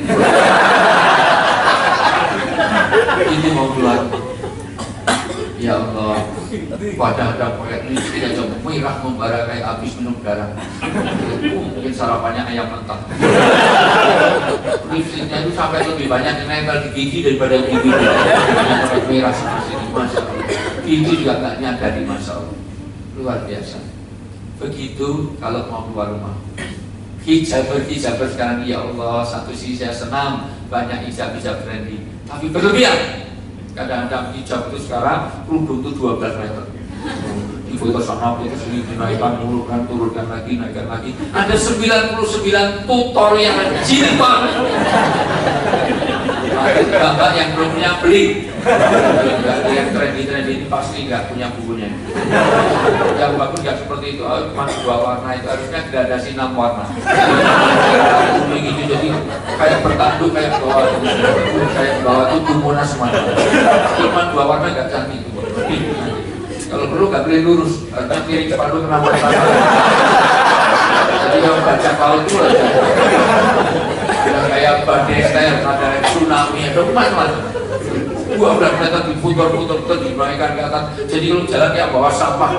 Ini mau keluar. Ya Allah, pada ada pakai lipstik aja merah membara kayak habis minum darah. Mungkin sarapannya ayam mentah. Lipstiknya itu sampai lebih banyak yang nempel di gigi daripada di gigi. Sampai merah seperti ini, Masya Allah. Gigi juga nggak nyadari, Masya Allah. Luar biasa. Begitu kalau mau keluar rumah. Hijaber sekarang, ya Allah, satu sisi saya senang banyak hijab trendy, tapi berlebihan. Kadang-kadang hijab itu sekarang kerudung itu 12 meter. Ibu ke sana, itu sini dinaikkan, turunkan lagi, naikkan lagi. Ada 99 tutorial jilid banget. Ada bapak yang belum punya beli. Yang trendy ini pasti nggak punya bukunya. Yang bagus nggak seperti itu. Oh, cuma 2 warna itu harusnya gradasi 6 warna. Kuning itu jadi kayak bertanduk kayak bawah itu tumbuhan semuanya. Cuma 2 warna nggak cantik itu. Kalau perlu nggak boleh lurus, harusnya kiri kepala kenapa? Jadi yang baca paut itu aja. Yang kayak badai style, ada tsunami, ada macam-macam. 12 meter diputar-putar dinaikkan ke atas. Jadi kalau jalan kayak bawa sampah.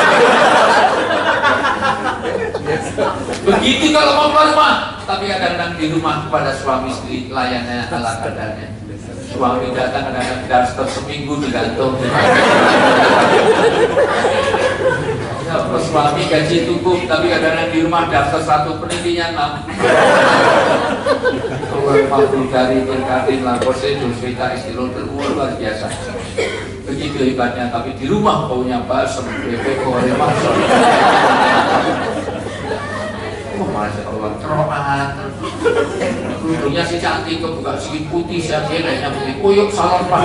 Begitu kalau mau keluar rumah, tapi kadang-kadang di rumah kepada suami istri layannya ala kadarnya. Suami datang kadang-kadang daster seminggu digantung. Suami gaji cukup, tapi kadang-kadang di rumah daftar 1 penelitian 6. Kalau dari berkatin lapor itu cerita istilah luar biasa. Begitu hebatnya, tapi di rumah baunya basem, bebek, goreng, masuk. Oh, Masya Allah, kerohan. Kerudungnya si cantik, kebuka si putih, si akhirnya putih. Kuyuk, salam pak.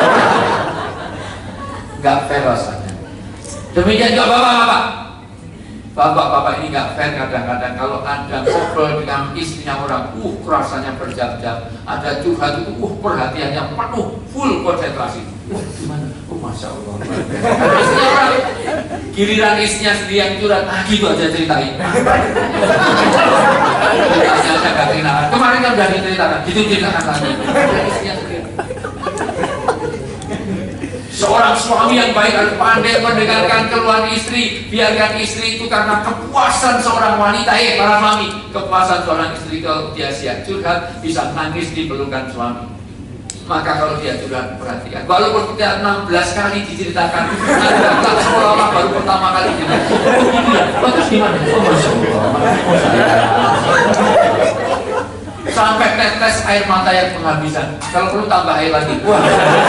Gak fair rasanya. Demikian juga bapak-bapak. Bapak-bapak ini gak fair kadang-kadang kalau Anda ngobrol dengan istrinya orang, rasanya berjam-jam. Ada curhat itu, perhatiannya penuh, full konsentrasi. Gimana? Masya Allah. Istrinya orang, giliran istrinya sendiri yang curhat, gitu aja ceritain. Ceritanya aja gak ceritakan. Kemarin kan udah diceritakan, gitu ceritakan lagi. Istrinya sendiri. Seorang suami yang baik harus pandai mendengarkan keluhan istri. Biarkan istri itu karena kepuasan seorang wanita, para mami, kepuasan seorang istri kalau dia siap curhat bisa nangis di pelukan suami. Maka kalau dia curhat perhatikan. Walaupun kita 16 kali diceritakan, Anda seolah-olah baru pertama kali diceritakan. Oh gitu ya? Terus gimana? Oh Masya Allah. Sampai tetes air mata yang penghabisan. Kalau perlu tambah air lagi. Wah.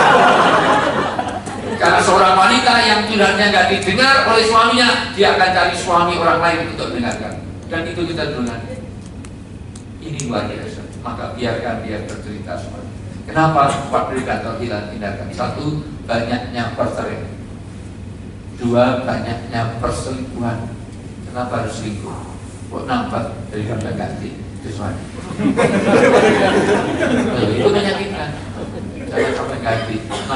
Karena seorang wanita yang curhatnya nggak didengar oleh suaminya, dia akan cari suami orang lain untuk dengarkan. Dan itu kita dengar. Ini luar biasa. Maka biarkan dia bercerita semua. Kenapa 4 indikator hindarkan? 1, banyaknya perceraian. 2, banyaknya perselingkuhan. Kenapa harus selingkuh? Kok nambah daripada ganti? Itu suami. Itu menyakitkan. Jangan sampai ganti,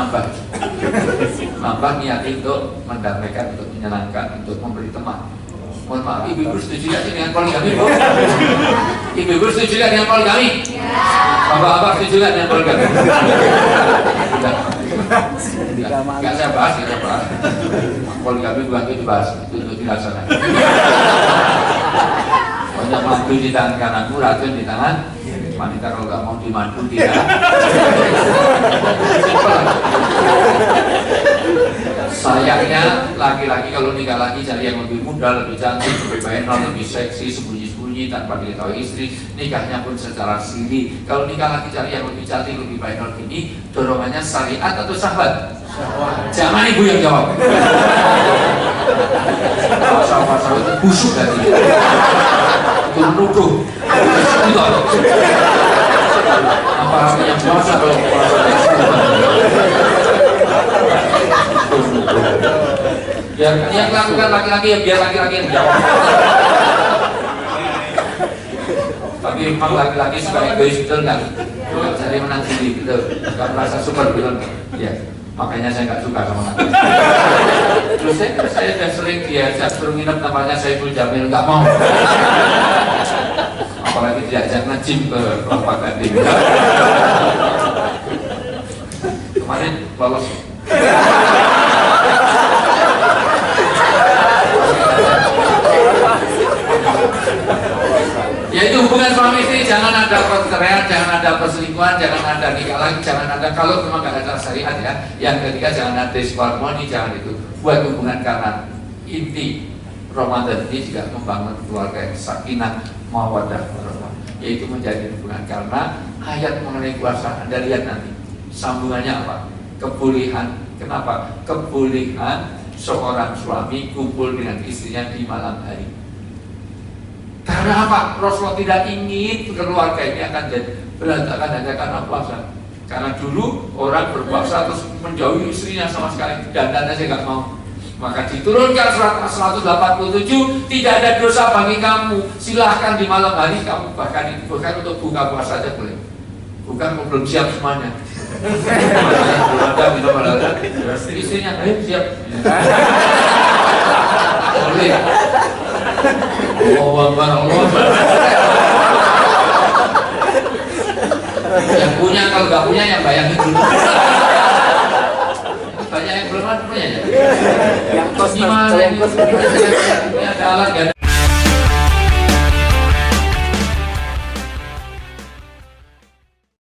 nambah niat untuk mendamaikan, untuk menyenangkan, untuk memberi teman. Mohon maaf, ibu-ibu setuju gak dengan poligami? Ibu-ibu setuju gak dengan poligami? Bapak-bapak setuju gak dengan poligami? Gak saya bahas, ya Pak. Poligami bukan itu dibahas, itu untuk dilaksanakan. Banyak mantu di tangan kananku, racun di tangan wanita. Kalau nggak mau dimandu tidak. Sayangnya laki-laki kalau nikah lagi cari yang lebih muda, lebih cantik, lebih benar, lebih seksi, sembunyi-sembunyi tanpa diketahui istri. Nikahnya pun secara siri. Kalau nikah lagi cari yang lebih cantik, lebih benar, ini dorongannya syariat atau sahabat? Jangan ibu yang jawab. Pasal-pasal itu busuk dari itu menuduh. Apa artinya puasa kalau puasa? Ya, yang lakukan laki-laki ya biar laki-laki yang jawab. Tapi memang laki-laki suka egois betul kan? Jadi menang sendiri gitu, nggak merasa super betul. Ya, makanya saya nggak suka sama laki. Terus saya sudah sering diajak suruh nginep tempatnya Saiful Jamil, nggak mau. Apalagi diajak nge-gym ke Kelapa Gading. Kemarin lolos. Yaitu hubungan suami istri jangan ada perceraian, jangan ada perselingkuhan, jangan ada nikah lagi, jangan ada kalau memang nggak ada syariat ya. Yang ketiga jangan ada disharmoni, jangan itu. Buat hubungan karena inti Ramadan ini juga membangun keluarga yang sakinah, mawaddah warahmah, yaitu menjadi hubungan karena ayat mengenai puasa Anda lihat nanti sambungannya apa? Kebolehan. Kenapa? Kebolehan seorang suami kumpul dengan istrinya di malam hari. Karena apa? Rasulullah tidak ingin keluarga ini akan jadi berantakan hanya karena puasa. Karena dulu orang berpuasa terus menjauhi istrinya sama sekali, dandan aja nggak mau. Maka diturunkan surat 187, tidak ada dosa bagi kamu. Silahkan di malam hari kamu bahkan untuk buka puasa aja boleh. Bukan belum siap semuanya. Belum ada minum ada. Istrinya, ayo siap. Boleh. Allah. Yang punya, kalau nggak punya yang bayangin dulu. Banyak yang belum punya ya. Yang kos gimana? Ini ada alat gak ada.